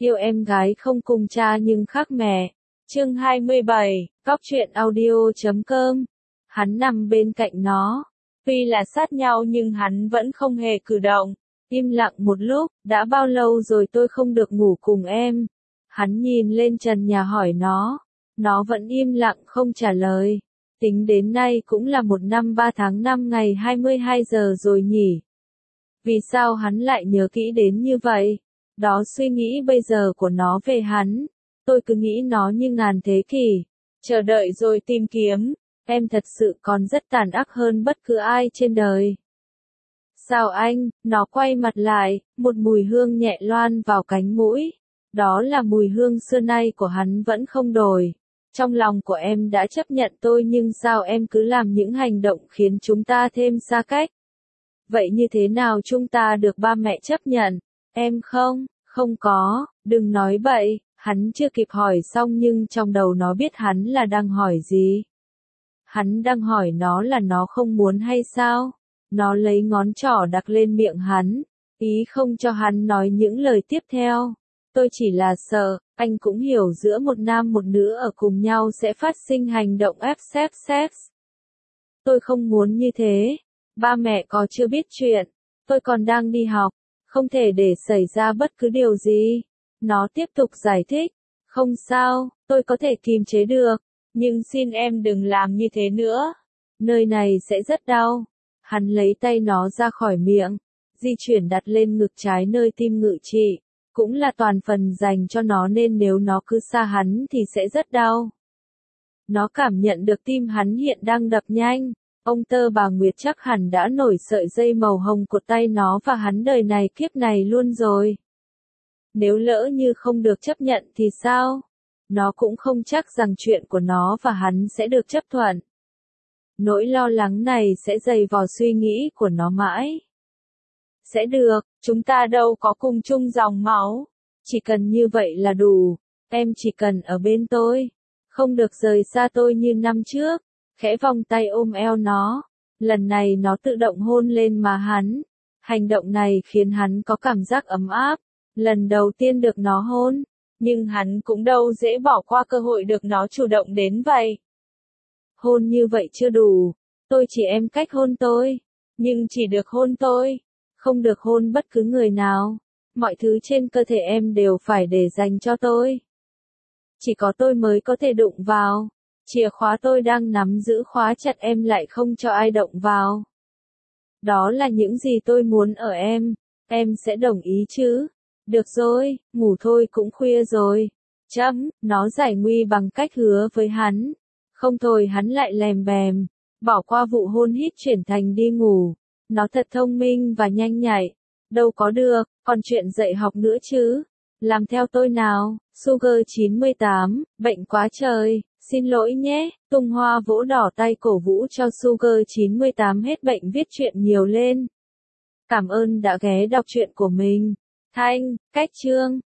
Yêu em gái không cùng cha nhưng khác mẹ. Chương 27, Góc truyện audio.com. Hắn nằm bên cạnh nó. Tuy là sát nhau nhưng hắn vẫn không hề cử động. Im lặng một lúc, đã bao lâu rồi tôi không được ngủ cùng em? Hắn nhìn lên trần nhà hỏi nó. Nó vẫn im lặng không trả lời. Tính đến nay cũng là 1 năm 3 tháng 5 ngày 22 giờ rồi nhỉ? Vì sao hắn lại nhớ kỹ đến như vậy? Đó suy nghĩ bây giờ của nó về hắn. Tôi cứ nghĩ nó như ngàn thế kỷ. Chờ đợi rồi tìm kiếm. Em thật sự còn rất tàn ác hơn bất cứ ai trên đời. Sao anh? Nó quay mặt lại, một mùi hương nhẹ loan vào cánh mũi. Đó là mùi hương xưa nay của hắn vẫn không đổi. Trong lòng của em đã chấp nhận tôi nhưng sao em cứ làm những hành động khiến chúng ta thêm xa cách? Vậy như thế nào chúng ta được ba mẹ chấp nhận? Em không có, đừng nói bậy. Hắn chưa kịp hỏi xong nhưng trong đầu nó biết hắn là đang hỏi gì. Hắn đang hỏi nó là nó không muốn hay sao? Nó lấy ngón trỏ đặt lên miệng hắn, ý không cho hắn nói những lời tiếp theo. Tôi chỉ là sợ, anh cũng hiểu giữa một nam một nữ ở cùng nhau sẽ phát sinh hành động ép sex. Tôi không muốn như thế. Ba mẹ có chưa biết chuyện. Tôi còn đang đi học. Không thể để xảy ra bất cứ điều gì. Nó tiếp tục giải thích. Không sao, tôi có thể kiềm chế được. Nhưng xin em đừng làm như thế nữa. Nơi này sẽ rất đau. Hắn lấy tay nó ra khỏi miệng. Di chuyển đặt lên ngực trái nơi tim ngự trị. Cũng là toàn phần dành cho nó nên nếu nó cứ xa hắn thì sẽ rất đau. Nó cảm nhận được tim hắn hiện đang đập nhanh. Ông Tơ bà Nguyệt chắc hẳn đã nổi sợi dây màu hồng cột tay nó và hắn đời này kiếp này luôn rồi. Nếu lỡ như không được chấp nhận thì sao? Nó cũng không chắc rằng chuyện của nó và hắn sẽ được chấp thuận. Nỗi lo lắng này sẽ dày vò suy nghĩ của nó mãi. Sẽ được, chúng ta đâu có cùng chung dòng máu. Chỉ cần như vậy là đủ. Em chỉ cần ở bên tôi. Không được rời xa tôi như năm trước. Khẽ vòng tay ôm eo nó. Lần này nó tự động hôn lên má hắn. Hành động này khiến hắn có cảm giác ấm áp. Lần đầu tiên được nó hôn. Nhưng hắn cũng đâu dễ bỏ qua cơ hội được nó chủ động đến vậy. Hôn như vậy chưa đủ. Tôi chỉ em cách hôn tôi. Nhưng chỉ được hôn tôi. Không được hôn bất cứ người nào. Mọi thứ trên cơ thể em đều phải để dành cho tôi. Chỉ có tôi mới có thể đụng vào. Chìa khóa tôi đang nắm giữ khóa chặt em lại không cho ai động vào. Đó là những gì tôi muốn ở em. Em sẽ đồng ý chứ? Được rồi, ngủ thôi cũng khuya rồi. Nó giải nguy bằng cách hứa với hắn. Không thôi hắn lại lèm bèm. Bỏ qua vụ hôn hít chuyển thành đi ngủ. Nó thật thông minh và nhanh nhạy. Đâu có được, còn chuyện dạy học nữa chứ. Làm theo tôi nào. Sugar 98, bệnh quá trời. Xin lỗi nhé, Tung Hoa vỗ đỏ tay cổ vũ cho Sugar 98 hết bệnh viết truyện nhiều lên. Cảm ơn đã ghé đọc truyện của mình. Thanh, cách chương.